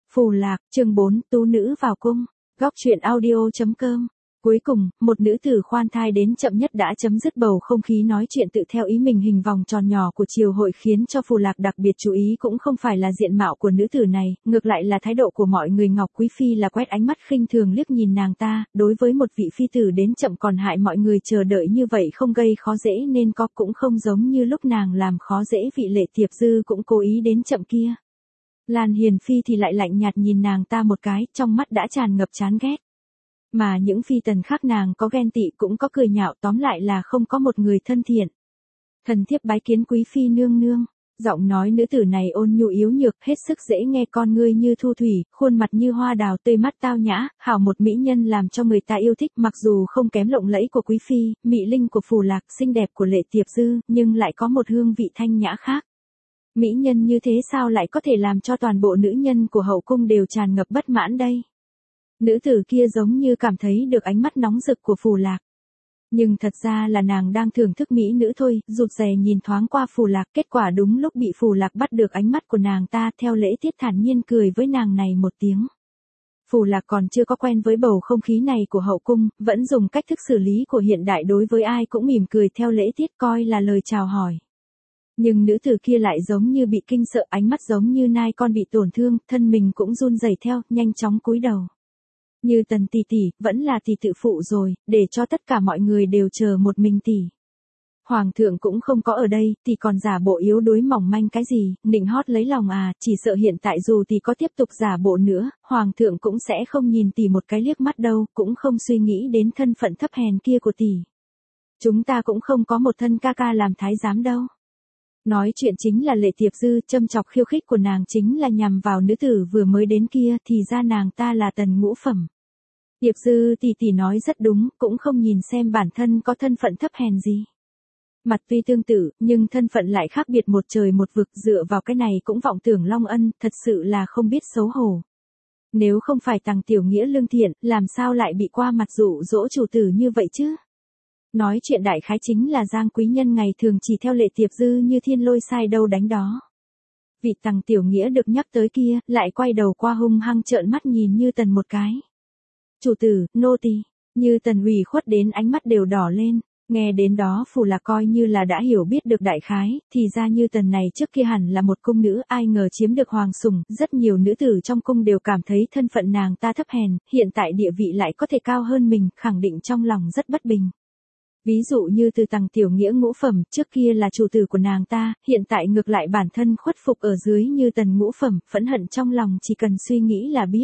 Phù Lạc, chương 4, tú nữ vào cung. Góc truyện audio.com. Cuối cùng, một nữ tử khoan thai đến chậm nhất đã chấm dứt bầu không khí nói chuyện tự theo ý mình hình vòng tròn nhỏ của triều hội, khiến cho Phù Lạc đặc biệt chú ý cũng không phải là diện mạo của nữ tử này, ngược lại là thái độ của mọi người. Ngọc Quý Phi là quét ánh mắt khinh thường liếc nhìn nàng ta, đối với một vị phi tử đến chậm còn hại mọi người chờ đợi như vậy không gây khó dễ nên có cũng không giống như lúc nàng làm khó dễ vị Lệ Tiệp Dư cũng cố ý đến chậm kia. Lan Hiền Phi thì lại lạnh nhạt nhìn nàng ta một cái, trong mắt đã tràn ngập chán ghét. Mà những phi tần khác nàng có ghen tị cũng có cười nhạo, tóm lại là không có một người thân thiện. Thần thiếp bái kiến Quý Phi nương nương. Giọng nói nữ tử này ôn nhu yếu nhược, hết sức dễ nghe, con ngươi như thu thủy, khuôn mặt như hoa đào, tươi mắt tao nhã, hảo một mỹ nhân làm cho người ta yêu thích. Mặc dù không kém lộng lẫy của Quý Phi, mỹ linh của Phù Lạc, xinh đẹp của Lệ Tiệp Dư, nhưng lại có một hương vị thanh nhã khác. Mỹ nhân như thế sao lại có thể làm cho toàn bộ nữ nhân của hậu cung đều tràn ngập bất mãn đây? Nữ tử kia giống như cảm thấy được ánh mắt nóng rực của Phù Lạc. Nhưng thật ra là nàng đang thưởng thức mỹ nữ thôi, rụt rè nhìn thoáng qua Phù Lạc, kết quả đúng lúc bị Phù Lạc bắt được ánh mắt của nàng ta, theo lễ tiết thản nhiên cười với nàng này một tiếng. Phù Lạc còn chưa có quen với bầu không khí này của hậu cung, vẫn dùng cách thức xử lý của hiện đại, đối với ai cũng mỉm cười theo lễ tiết coi là lời chào hỏi. Nhưng nữ tử kia lại giống như bị kinh sợ, ánh mắt giống như nai con bị tổn thương, thân mình cũng run rẩy theo, nhanh chóng cúi đầu. Như Tần tỷ tỷ, vẫn là tỷ tự phụ rồi, để cho tất cả mọi người đều chờ một mình tỷ. Hoàng thượng cũng không có ở đây, tỷ còn giả bộ yếu đuối mỏng manh cái gì, nịnh hót lấy lòng à? Chỉ sợ hiện tại dù tỷ có tiếp tục giả bộ nữa, Hoàng thượng cũng sẽ không nhìn tỷ một cái liếc mắt đâu, cũng không suy nghĩ đến thân phận thấp hèn kia của tỷ. Chúng ta cũng không có một thân ca ca làm thái giám đâu. Nói chuyện chính là Lệ Tiệp Dư, châm chọc khiêu khích của nàng chính là nhằm vào nữ tử vừa mới đến kia, thì ra nàng ta là Tần ngũ phẩm. Tiệp Dư tỷ tỷ nói rất đúng, cũng không nhìn xem bản thân có thân phận thấp hèn gì. Mặt tuy tương tự, nhưng thân phận lại khác biệt một trời một vực, dựa vào cái này cũng vọng tưởng long ân, thật sự là không biết xấu hổ. Nếu không phải Tằng Tiểu Nghĩa lương thiện, làm sao lại bị qua mặt dụ dỗ chủ tử như vậy chứ? Nói chuyện đại khái chính là Giang quý nhân ngày thường chỉ theo Lệ Tiệp Dư như thiên lôi sai đâu đánh đó. Vị Tằng Tiểu Nghĩa được nhắc tới kia, lại quay đầu qua hung hăng trợn mắt nhìn Như Tần một cái. Chủ tử, nô tỳ. Như Tần ủy khuất đến ánh mắt đều đỏ lên. Nghe đến đó Phù Lạc coi như là đã hiểu biết được đại khái, thì ra Như Tần này trước kia hẳn là một cung nữ, ai ngờ chiếm được hoàng sủng, rất nhiều nữ tử trong cung đều cảm thấy thân phận nàng ta thấp hèn, hiện tại địa vị lại có thể cao hơn mình, khẳng định trong lòng rất bất bình. Ví dụ như từ Tằng Tiểu Nghĩa ngũ phẩm, trước kia là chủ tử của nàng ta, hiện tại ngược lại bản thân khuất phục ở dưới Như Tần ngũ phẩm, phẫn hận trong lòng chỉ cần suy nghĩ là biết.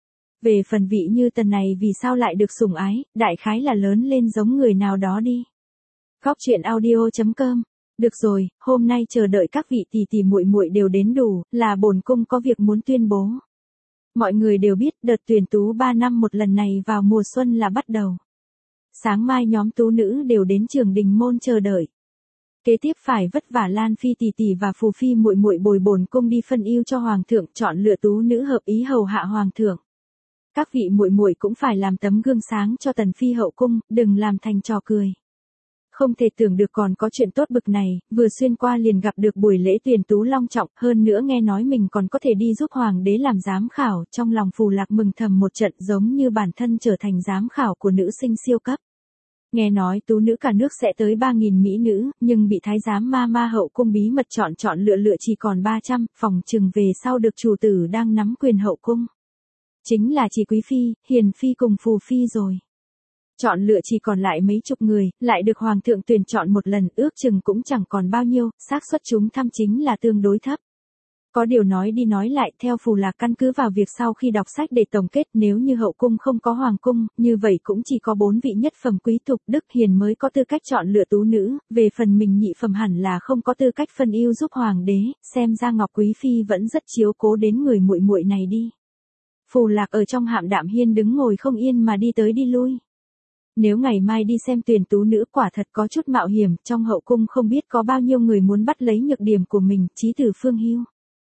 Về phần vị Như Tần này vì sao lại được sủng ái, đại khái là lớn lên giống người nào đó đi. Góc truyện audio.com. Được rồi, hôm nay chờ đợi các vị tỷ tỷ muội muội đều đến đủ, là bổn cung có việc muốn tuyên bố. Mọi người đều biết đợt tuyển tú 3 năm một lần này vào mùa xuân là bắt đầu. Sáng mai nhóm tú nữ đều đến Trường Đình môn chờ đợi. Kế tiếp phải vất vả Lan Phi tỷ tỷ và Phù Phi muội muội bồi bổn cung đi phân ưu cho hoàng thượng, chọn lựa tú nữ hợp ý hầu hạ hoàng thượng. Các vị muội muội cũng phải làm tấm gương sáng cho Tần phi hậu cung, đừng làm thành trò cười. Không thể tưởng được còn có chuyện tốt bực này, vừa xuyên qua liền gặp được buổi lễ tuyển tú long trọng, hơn nữa nghe nói mình còn có thể đi giúp hoàng đế làm giám khảo, trong lòng Phù Lạc mừng thầm một trận, giống như bản thân trở thành giám khảo của nữ sinh siêu cấp. Nghe nói tú nữ cả nước sẽ tới 3.000 mỹ nữ, nhưng bị thái giám ma hậu cung bí mật chọn lựa chỉ còn 300, phòng chừng về sau được chủ tử đang nắm quyền hậu cung. Chính là chỉ Quý Phi, Hiền Phi cùng Phù Phi rồi. Chọn lựa chỉ còn lại mấy chục người, lại được hoàng thượng tuyển chọn một lần, ước chừng cũng chẳng còn bao nhiêu, xác suất chúng thăm chính là tương đối thấp. Có điều nói đi nói lại, theo Phù Lạc căn cứ vào việc sau khi đọc sách để tổng kết, nếu như hậu cung không có hoàng cung, như vậy cũng chỉ có 4 vị nhất phẩm quý tộc đức hiền mới có tư cách chọn lựa tú nữ, về phần mình nhị phẩm hẳn là không có tư cách phân ưu giúp hoàng đế, xem ra Ngọc Quý Phi vẫn rất chiếu cố đến người muội muội này đi. Phù Lạc ở trong hạm đạm hiên đứng ngồi không yên mà đi tới đi lui. Nếu ngày mai đi xem tuyển tú nữ quả thật có chút mạo hiểm, trong hậu cung không biết có bao nhiêu người muốn bắt lấy nhược điểm của mình, chí tử Phương Hưu.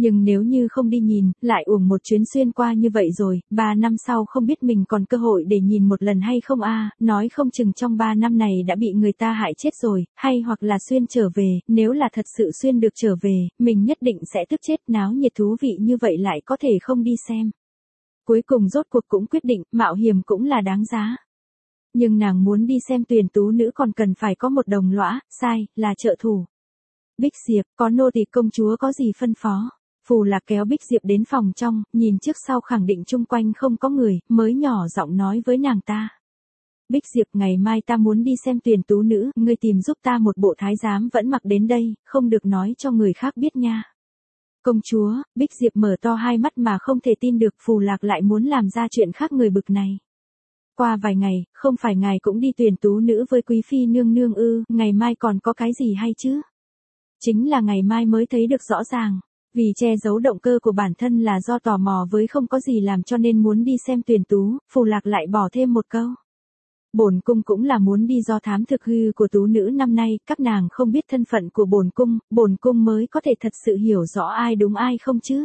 Nhưng nếu như không đi nhìn, lại uổng một chuyến xuyên qua như vậy rồi, 3 năm sau không biết mình còn cơ hội để nhìn một lần hay không nói không chừng trong 3 năm này đã bị người ta hại chết rồi, hay hoặc là xuyên trở về, nếu là thật sự xuyên được trở về, mình nhất định sẽ tức chết, náo nhiệt thú vị như vậy lại có thể không đi xem. Cuối cùng rốt cuộc cũng quyết định, mạo hiểm cũng là đáng giá. Nhưng nàng muốn đi xem tuyển tú nữ còn cần phải có một đồng lõa, sai, là trợ thủ. Bích Diệp, có nô tỳ công chúa có gì phân phó? Phù Lạc kéo Bích Diệp đến phòng trong, nhìn trước sau khẳng định chung quanh không có người, mới nhỏ giọng nói với nàng ta. Bích Diệp, ngày mai ta muốn đi xem tuyển tú nữ, ngươi tìm giúp ta một bộ thái giám vẫn mặc đến đây, không được nói cho người khác biết nha. Công chúa, Bích Diệp mở to hai mắt mà không thể tin được Phù Lạc lại muốn làm ra chuyện khác người bực này. Qua vài ngày, không phải ngài cũng đi tuyển tú nữ với quý phi nương nương ư, ngày mai còn có cái gì hay chứ? Chính là ngày mai mới thấy được rõ ràng. Vì che giấu động cơ của bản thân là do tò mò với không có gì làm cho nên muốn đi xem tuyển tú, Phù Lạc lại bỏ thêm một câu. Bổn cung cũng là muốn đi do thám thực hư của tú nữ năm nay, các nàng không biết thân phận của bổn cung mới có thể thật sự hiểu rõ ai đúng ai không chứ.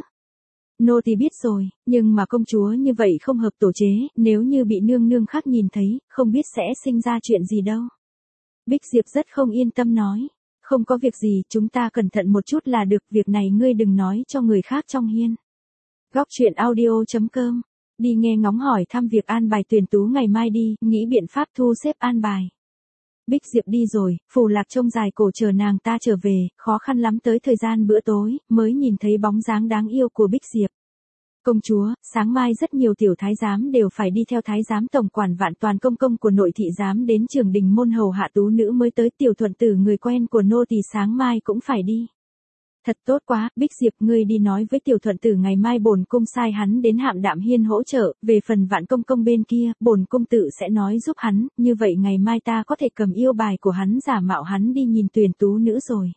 Nô tỳ biết rồi, nhưng mà công chúa như vậy không hợp tổ chế, nếu như bị nương nương khác nhìn thấy, không biết sẽ sinh ra chuyện gì đâu. Bích Diệp rất không yên tâm nói. Không có việc gì, chúng ta cẩn thận một chút là được, việc này ngươi đừng nói cho người khác trong hiên. Góc truyện audio.com. Đi nghe ngóng hỏi thăm việc an bài tuyển tú ngày mai đi, nghĩ biện pháp thu xếp an bài. Bích Diệp đi rồi, Phù Lạc trông dài cổ chờ nàng ta trở về, khó khăn lắm tới thời gian bữa tối, mới nhìn thấy bóng dáng đáng yêu của Bích Diệp. Công chúa, sáng mai rất nhiều tiểu thái giám đều phải đi theo thái giám tổng quản Vạn Toàn công công của nội thị giám đến Trường Đình môn hầu hạ tú nữ mới tới, Tiểu Thuận Tử người quen của nô tỳ sáng mai cũng phải đi. Thật tốt quá, Bích Diệp, ngươi đi nói với Tiểu Thuận Tử ngày mai bổn cung sai hắn đến Hạm Đạm Hiên hỗ trợ, về phần Vạn công công bên kia, bổn cung tự sẽ nói giúp hắn, như vậy ngày mai ta có thể cầm yêu bài của hắn giả mạo hắn đi nhìn tuyển tú nữ rồi.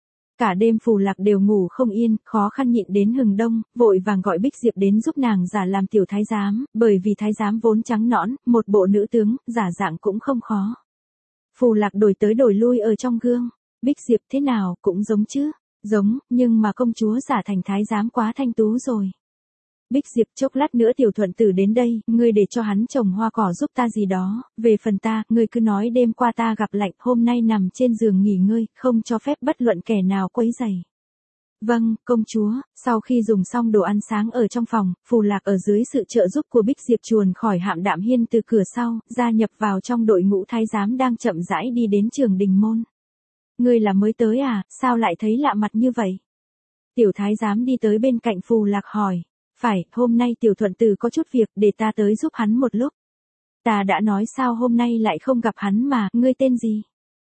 Cả đêm Phù Lạc đều ngủ không yên, khó khăn nhịn đến hừng đông, vội vàng gọi Bích Diệp đến giúp nàng giả làm tiểu thái giám, bởi vì thái giám vốn trắng nõn, một bộ nữ tướng, giả dạng cũng không khó. Phù Lạc đổi tới đổi lui ở trong gương. Bích Diệp thế nào, cũng giống chứ? Giống, nhưng mà công chúa giả thành thái giám quá thanh tú rồi. Bích Diệp, chốc lát nữa Tiểu Thuận Tử đến đây, ngươi để cho hắn trồng hoa cỏ giúp ta gì đó, về phần ta, ngươi cứ nói đêm qua ta gặp lạnh, hôm nay nằm trên giường nghỉ ngơi, không cho phép bất luận kẻ nào quấy rầy. Vâng, công chúa. Sau khi dùng xong đồ ăn sáng ở trong phòng, Phù Lạc ở dưới sự trợ giúp của Bích Diệp chuồn khỏi Hạm Đạm Hiên từ cửa sau, gia nhập vào trong đội ngũ thái giám đang chậm rãi đi đến Trường Đình môn. Ngươi là mới tới à, sao lại thấy lạ mặt như vậy? Tiểu thái giám đi tới bên cạnh Phù Lạc hỏi. Phải, hôm nay Tiểu Thuận Tử có chút việc, để ta tới giúp hắn một lúc. Ta đã nói sao hôm nay lại không gặp hắn mà, ngươi tên gì?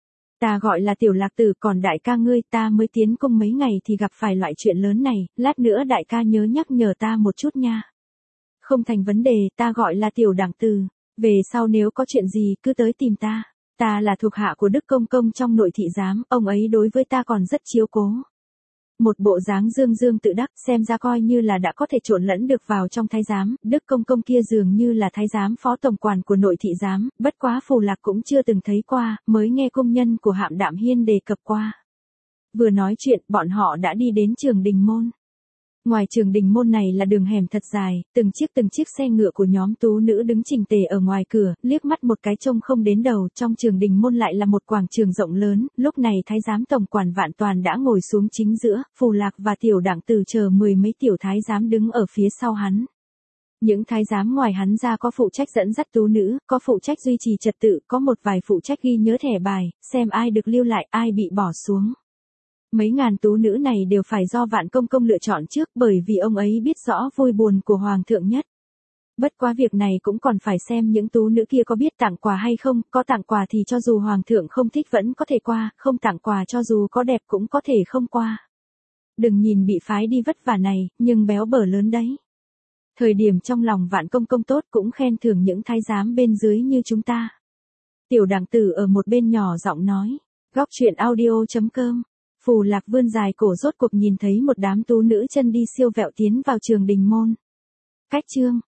Ta gọi là Tiểu Lạc Tử, còn đại ca ngươi, ta mới tiến cung mấy ngày thì gặp phải loại chuyện lớn này, lát nữa đại ca nhớ nhắc nhở ta một chút nha. Không thành vấn đề, ta gọi là Tiểu Đảng Tử, về sau nếu có chuyện gì cứ tới tìm ta. Ta là thuộc hạ của Đức Công Công trong nội thị giám, ông ấy đối với ta còn rất chiếu cố. Một bộ dáng dương dương tự đắc, xem ra coi như là đã có thể trộn lẫn được vào trong thái giám, Đức Công Công kia dường như là thái giám phó tổng quản của nội thị giám, bất quá Phù Lạc cũng chưa từng thấy qua, mới nghe công nhân của Hạm Đạm Hiên đề cập qua. Vừa nói chuyện, bọn họ đã đi đến Trường Đình môn. Ngoài Trường Đình môn này là đường hẻm thật dài, từng chiếc xe ngựa của nhóm tú nữ đứng chỉnh tề ở ngoài cửa, liếc mắt một cái trông không đến đầu, trong Trường Đình môn lại là một quảng trường rộng lớn, lúc này thái giám tổng quản Vạn Toàn đã ngồi xuống chính giữa, Phù Lạc và Tiểu Đảng Tử chờ 10 mấy tiểu thái giám đứng ở phía sau hắn. Những thái giám ngoài hắn ra có phụ trách dẫn dắt tú nữ, có phụ trách duy trì trật tự, có một vài phụ trách ghi nhớ thẻ bài, xem ai được lưu lại, ai bị bỏ xuống. Mấy ngàn tú nữ này đều phải do Vạn Công Công lựa chọn trước, bởi vì ông ấy biết rõ vui buồn của Hoàng thượng nhất. Bất quá việc này cũng còn phải xem những tú nữ kia có biết tặng quà hay không, có tặng quà thì cho dù Hoàng thượng không thích vẫn có thể qua, không tặng quà cho dù có đẹp cũng có thể không qua. Đừng nhìn bị phái đi vất vả này, nhưng béo bở lớn đấy. Thời điểm trong lòng Vạn Công Công tốt cũng khen thưởng những thái giám bên dưới như chúng ta. Tiểu Đảng Tử ở một bên nhỏ giọng nói. Góc truyện audio.com. Phù Lạc vươn dài cổ rốt cuộc nhìn thấy một đám tú nữ chân đi siêu vẹo tiến vào Trường Đình môn. Cách chương